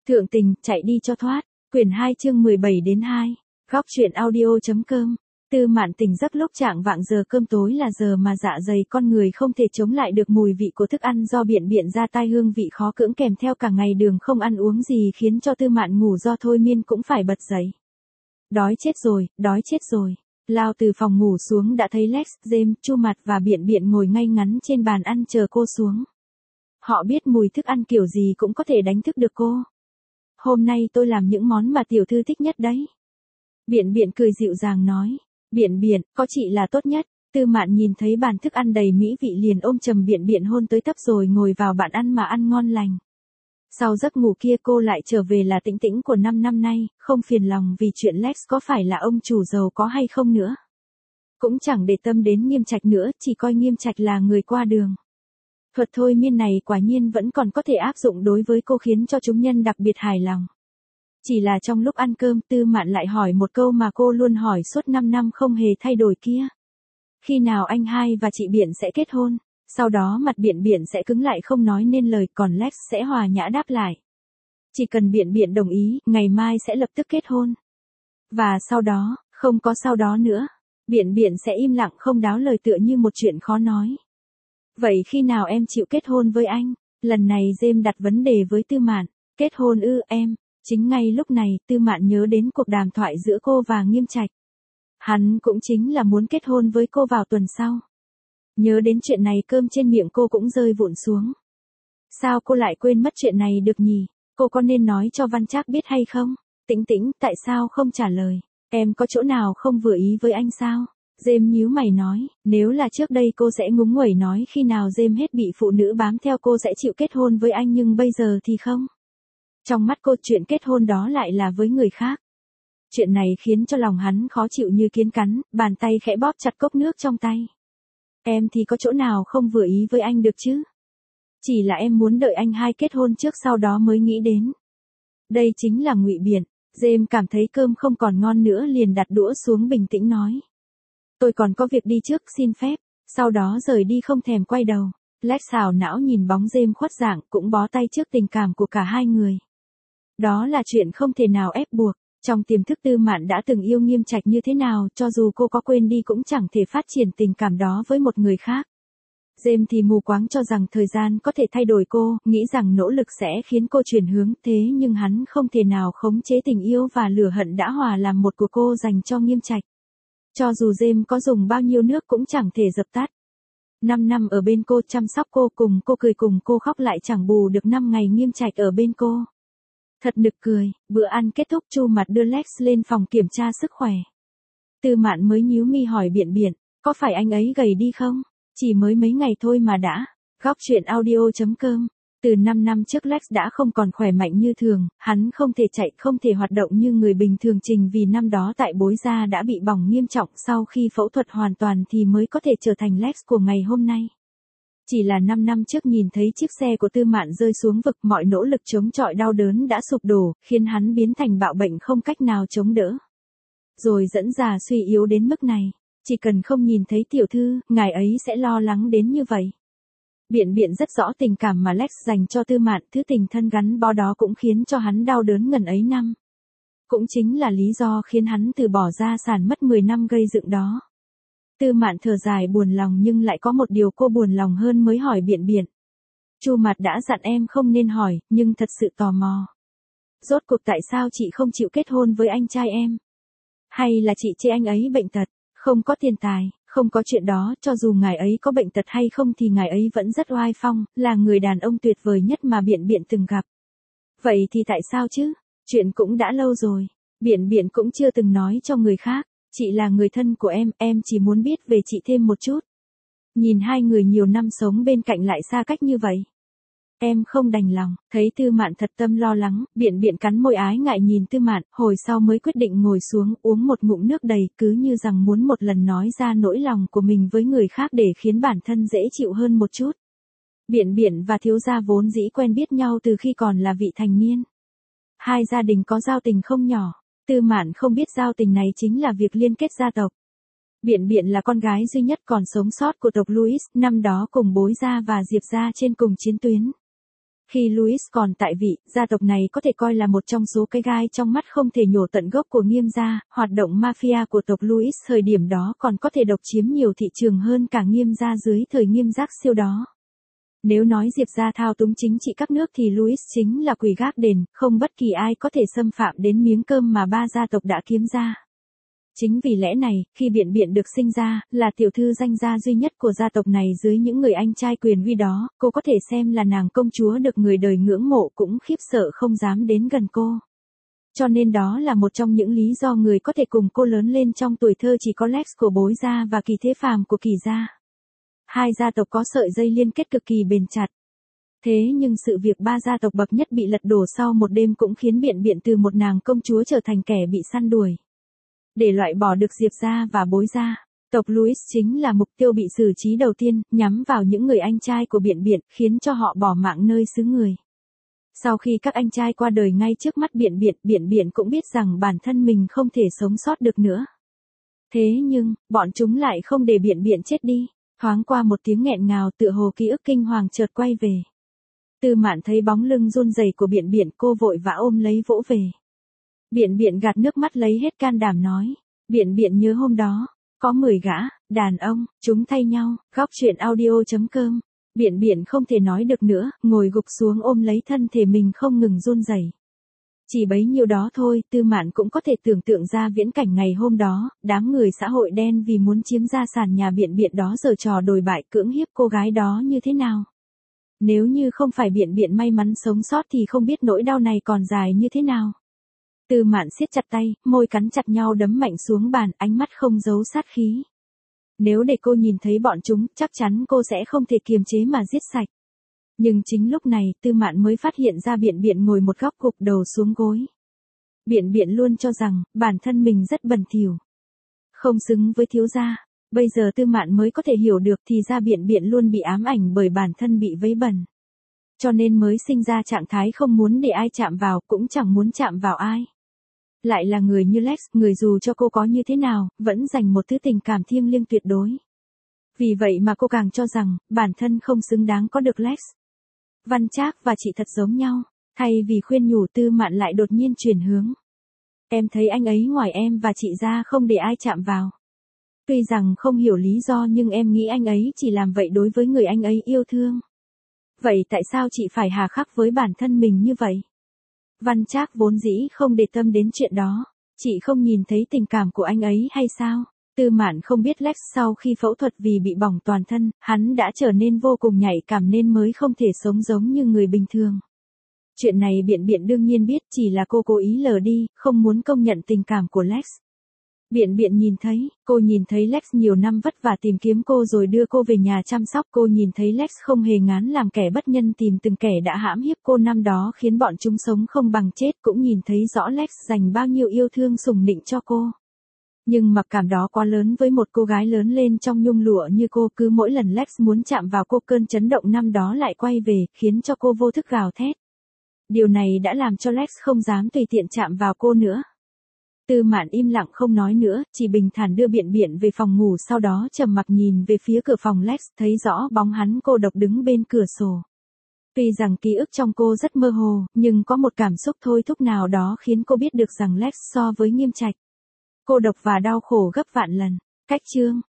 Thượng tình, chạy đi cho thoát. Quyển 2 chương 17 đến 2. Góc truyện audio.com. Tư Mạn tỉnh giấc lúc trạng vạng, giờ cơm tối là giờ mà dạ dày con người không thể chống lại được mùi vị của thức ăn do biện biện ra tai, hương vị khó cưỡng kèm theo cả ngày đường không ăn uống gì khiến cho Tư Mạn ngủ do thôi miên cũng phải bật dậy. Đói chết rồi, đói chết rồi. Lao từ phòng ngủ xuống đã thấy Lex, James, Chu Mặt và biện biện ngồi ngay ngắn trên bàn ăn chờ cô xuống. Họ biết mùi thức ăn kiểu gì cũng có thể đánh thức được cô. Hôm nay tôi làm những món mà tiểu thư thích nhất đấy. Biện biện cười dịu dàng nói. Biện biện, có chị là tốt nhất. Tư Mạn nhìn thấy bàn thức ăn đầy mỹ vị liền ôm chầm biện biện hôn tới tấp rồi ngồi vào bàn ăn mà ăn ngon lành. Sau giấc ngủ kia cô lại trở về là tĩnh tĩnh của 5 năm nay, không phiền lòng vì chuyện Lex có phải là ông chủ giàu có hay không nữa. Cũng chẳng để tâm đến Nghiêm Trạch nữa, chỉ coi Nghiêm Trạch là người qua đường. Thuật thôi miên này quả nhiên vẫn còn có thể áp dụng đối với cô, khiến cho chúng nhân đặc biệt hài lòng. Chỉ là trong lúc ăn cơm, Tư Mạn lại hỏi một câu mà cô luôn hỏi suốt 5 năm không hề thay đổi kia. Khi nào anh hai và chị Biện sẽ kết hôn? Sau đó mặt Biện Biện sẽ cứng lại không nói nên lời, còn Lex sẽ hòa nhã đáp lại. Chỉ cần Biện Biện đồng ý, ngày mai sẽ lập tức kết hôn. Và sau đó, không có sau đó nữa. Biện Biện sẽ im lặng không đáo lời tựa như một chuyện khó nói. Vậy khi nào em chịu kết hôn với anh? Lần này James đặt vấn đề với Tư Mạn. Kết hôn ư em? Chính ngay lúc này, Tư Mạn nhớ đến cuộc đàm thoại giữa cô và Nghiêm Trạch. Hắn cũng chính là muốn kết hôn với cô vào tuần sau. Nhớ đến chuyện này cơm trên miệng cô cũng rơi vụn xuống. Sao cô lại quên mất chuyện này được nhỉ? Cô có nên nói cho Văn Trác biết hay không? Tĩnh tĩnh, tại sao không trả lời? Em có chỗ nào không vừa ý với anh sao? James nhíu mày nói, nếu là trước đây cô sẽ ngúng nguẩy nói khi nào James hết bị phụ nữ bám theo cô sẽ chịu kết hôn với anh, nhưng bây giờ thì không. Trong mắt cô chuyện kết hôn đó lại là với người khác. Chuyện này khiến cho lòng hắn khó chịu như kiến cắn, bàn tay khẽ bóp chặt cốc nước trong tay. Em thì có chỗ nào không vừa ý với anh được chứ? Chỉ là em muốn đợi anh hai kết hôn trước sau đó mới nghĩ đến. Đây chính là ngụy biện. James cảm thấy cơm không còn ngon nữa liền đặt đũa xuống bình tĩnh nói. Tôi còn có việc đi trước, xin phép. Sau đó rời đi không thèm quay đầu. Lex xào não nhìn bóng James khuất dạng, cũng bó tay trước tình cảm của cả hai người. Đó là chuyện không thể nào ép buộc. Trong tiềm thức Tư Mạn đã từng yêu Nghiêm Trạch như thế nào, cho dù cô có quên đi cũng chẳng thể phát triển tình cảm đó với một người khác. James thì mù quáng cho rằng thời gian có thể thay đổi cô, nghĩ rằng nỗ lực sẽ khiến cô chuyển hướng, thế nhưng hắn không thể nào khống chế tình yêu và lửa hận đã hòa làm một của cô dành cho Nghiêm Trạch. Cho dù James có dùng bao nhiêu nước cũng chẳng thể dập tắt. 5 năm ở bên cô, chăm sóc cô, cùng cô cười cùng cô khóc, lại chẳng bù được 5 ngày Nghiêm Trạch ở bên cô. Thật nực cười. Bữa ăn kết thúc, Chu Mặt đưa Lex lên phòng kiểm tra sức khỏe. Tư Mạn mới nhíu mi hỏi biện biện, có phải anh ấy gầy đi không? Chỉ mới mấy ngày thôi mà đã. Góc truyện audio.com. Từ 5 năm trước Lex đã không còn khỏe mạnh như thường, hắn không thể chạy, không thể hoạt động như người bình thường, trình vì năm đó tại bối da đã bị bỏng nghiêm trọng, sau khi phẫu thuật hoàn toàn thì mới có thể trở thành Lex của ngày hôm nay. Chỉ là 5 năm trước nhìn thấy chiếc xe của Tư Mạn rơi xuống vực, mọi nỗ lực chống chọi đau đớn đã sụp đổ, khiến hắn biến thành bạo bệnh không cách nào chống đỡ. Rồi dẫn già suy yếu đến mức này. Chỉ cần không nhìn thấy tiểu thư, ngài ấy sẽ lo lắng đến như vậy. Biện biện rất rõ tình cảm mà Lex dành cho Tư Mạn, thứ tình thân gắn bó đó cũng khiến cho hắn đau đớn ngần ấy năm. Cũng chính là lý do khiến hắn từ bỏ gia sản mất 10 năm gây dựng đó. Tư Mạn thở dài buồn lòng, nhưng lại có một điều cô buồn lòng hơn mới hỏi biện biện. Chu Mặt đã dặn em không nên hỏi, nhưng thật sự tò mò. Rốt cuộc tại sao chị không chịu kết hôn với anh trai em? Hay là chị chê anh ấy bệnh tật, không có tiền tài? Không có chuyện đó, cho dù ngài ấy có bệnh tật hay không thì ngài ấy vẫn rất oai phong, là người đàn ông tuyệt vời nhất mà biện biện từng gặp. Vậy thì tại sao chứ? Chuyện cũng đã lâu rồi. Biện biện cũng chưa từng nói cho người khác. Chị là người thân của em chỉ muốn biết về chị thêm một chút. Nhìn hai người nhiều năm sống bên cạnh lại xa cách như vậy. Em không đành lòng. Thấy Tư Mạn thật tâm lo lắng, biện biện cắn môi ái ngại nhìn Tư Mạn, hồi sau mới quyết định ngồi xuống uống một ngụm nước đầy, cứ như rằng muốn một lần nói ra nỗi lòng của mình với người khác để khiến bản thân dễ chịu hơn một chút. Biện biện và thiếu gia vốn dĩ quen biết nhau từ khi còn là vị thành niên. Hai gia đình có giao tình không nhỏ. Tư Mạn không biết giao tình này chính là việc liên kết gia tộc. Biện biện là con gái duy nhất còn sống sót của tộc Louis, năm đó cùng bối gia và Diệp gia trên cùng chiến tuyến. Khi Louis còn tại vị, gia tộc này có thể coi là một trong số cái gai trong mắt không thể nhổ tận gốc của Nghiêm gia, hoạt động mafia của tộc Louis thời điểm đó còn có thể độc chiếm nhiều thị trường hơn cả Nghiêm gia dưới thời Nghiêm Giác Siêu đó. Nếu nói Diệp gia thao túng chính trị các nước thì Louis chính là quỷ gác đền, không bất kỳ ai có thể xâm phạm đến miếng cơm mà ba gia tộc đã kiếm ra. Chính vì lẽ này, khi Biện Biện được sinh ra, là tiểu thư danh gia duy nhất của gia tộc này dưới những người anh trai quyền uy đó, cô có thể xem là nàng công chúa được người đời ngưỡng mộ cũng khiếp sợ không dám đến gần cô. Cho nên đó là một trong những lý do người có thể cùng cô lớn lên trong tuổi thơ chỉ có Lex của Bối gia và Kỳ Thế Phàm của Kỳ gia. Hai gia tộc có sợi dây liên kết cực kỳ bền chặt. Thế nhưng sự việc ba gia tộc bậc nhất bị lật đổ sau một đêm cũng khiến Biện Biện từ một nàng công chúa trở thành kẻ bị săn đuổi. Để loại bỏ được Diệp gia và Bối gia, tộc Louis chính là mục tiêu bị xử trí đầu tiên, nhắm vào những người anh trai của Biện Biện, khiến cho họ bỏ mạng nơi xứ người. Sau khi các anh trai qua đời ngay trước mắt Biện Biện cũng biết rằng bản thân mình không thể sống sót được nữa. Thế nhưng, bọn chúng lại không để Biện Biện chết đi. Thoáng qua một tiếng nghẹn ngào tựa hồ ký ức kinh hoàng chợt quay về. Tư Mạn thấy bóng lưng run rẩy của Biện Biện, cô vội vã ôm lấy vỗ về. Biện Biện gạt nước mắt lấy hết can đảm nói. Biện Biện nhớ hôm đó, có 10 gã, đàn ông, chúng thay nhau, góc chuyện audio.com. Biện Biện không thể nói được nữa, ngồi gục xuống ôm lấy thân thể mình không ngừng run rẩy. Chỉ bấy nhiêu đó thôi, Tư Mạn cũng có thể tưởng tượng ra viễn cảnh ngày hôm đó, đám người xã hội đen vì muốn chiếm gia sản nhà Biện Biện đó giở trò đồi bại cưỡng hiếp cô gái đó như thế nào. Nếu như không phải Biện Biện may mắn sống sót thì không biết nỗi đau này còn dài như thế nào. Tư Mạn siết chặt tay, môi cắn chặt nhau đấm mạnh xuống bàn, ánh mắt không giấu sát khí. Nếu để cô nhìn thấy bọn chúng, chắc chắn cô sẽ không thể kiềm chế mà giết sạch. Nhưng chính lúc này, Tư Mạn mới phát hiện ra Biện Biện ngồi một góc gục đầu xuống gối. Biện Biện luôn cho rằng, bản thân mình rất bẩn thỉu, không xứng với thiếu gia. Bây giờ Tư Mạn mới có thể hiểu được thì ra Biện Biện luôn bị ám ảnh bởi bản thân bị vấy bẩn. Cho nên mới sinh ra trạng thái không muốn để ai chạm vào, cũng chẳng muốn chạm vào ai. Lại là người như Lex, người dù cho cô có như thế nào, vẫn dành một thứ tình cảm thiêng liêng tuyệt đối. Vì vậy mà cô càng cho rằng, bản thân không xứng đáng có được Lex. Văn Trác và chị thật giống nhau, thay vì khuyên nhủ Tư Mạn lại đột nhiên chuyển hướng. Em thấy anh ấy ngoài em và chị ra không để ai chạm vào. Tuy rằng không hiểu lý do nhưng em nghĩ anh ấy chỉ làm vậy đối với người anh ấy yêu thương. Vậy tại sao chị phải hà khắc với bản thân mình như vậy? Văn Trác vốn dĩ không để tâm đến chuyện đó. Chị không nhìn thấy tình cảm của anh ấy hay sao? Tư Mạn không biết Lex sau khi phẫu thuật vì bị bỏng toàn thân, hắn đã trở nên vô cùng nhạy cảm nên mới không thể sống giống như người bình thường. Chuyện này Biện Biện đương nhiên biết, chỉ là cô cố ý lờ đi, không muốn công nhận tình cảm của Lex. Biện Biện nhìn thấy, cô nhìn thấy Lex nhiều năm vất vả tìm kiếm cô rồi đưa cô về nhà chăm sóc. Cô nhìn thấy Lex không hề ngán làm kẻ bất nhân tìm từng kẻ đã hãm hiếp cô năm đó khiến bọn chúng sống không bằng chết. Cũng nhìn thấy rõ Lex dành bao nhiêu yêu thương sủng nịnh cho cô. Nhưng mặc cảm đó quá lớn với một cô gái lớn lên trong nhung lụa như cô, cứ mỗi lần Lex muốn chạm vào cô cơn chấn động năm đó lại quay về, khiến cho cô vô thức gào thét. Điều này đã làm cho Lex không dám tùy tiện chạm vào cô nữa. Tư Mạn im lặng không nói nữa, chỉ bình thản đưa Biện Biện về phòng ngủ, sau đó trầm mặc nhìn về phía cửa phòng Lex, thấy rõ bóng hắn cô độc đứng bên cửa sổ. Tuy rằng ký ức trong cô rất mơ hồ, nhưng có một cảm xúc thôi thúc nào đó khiến cô biết được rằng Lex so với Nghiêm Trạch, cô độc và đau khổ gấp vạn lần. Cách chương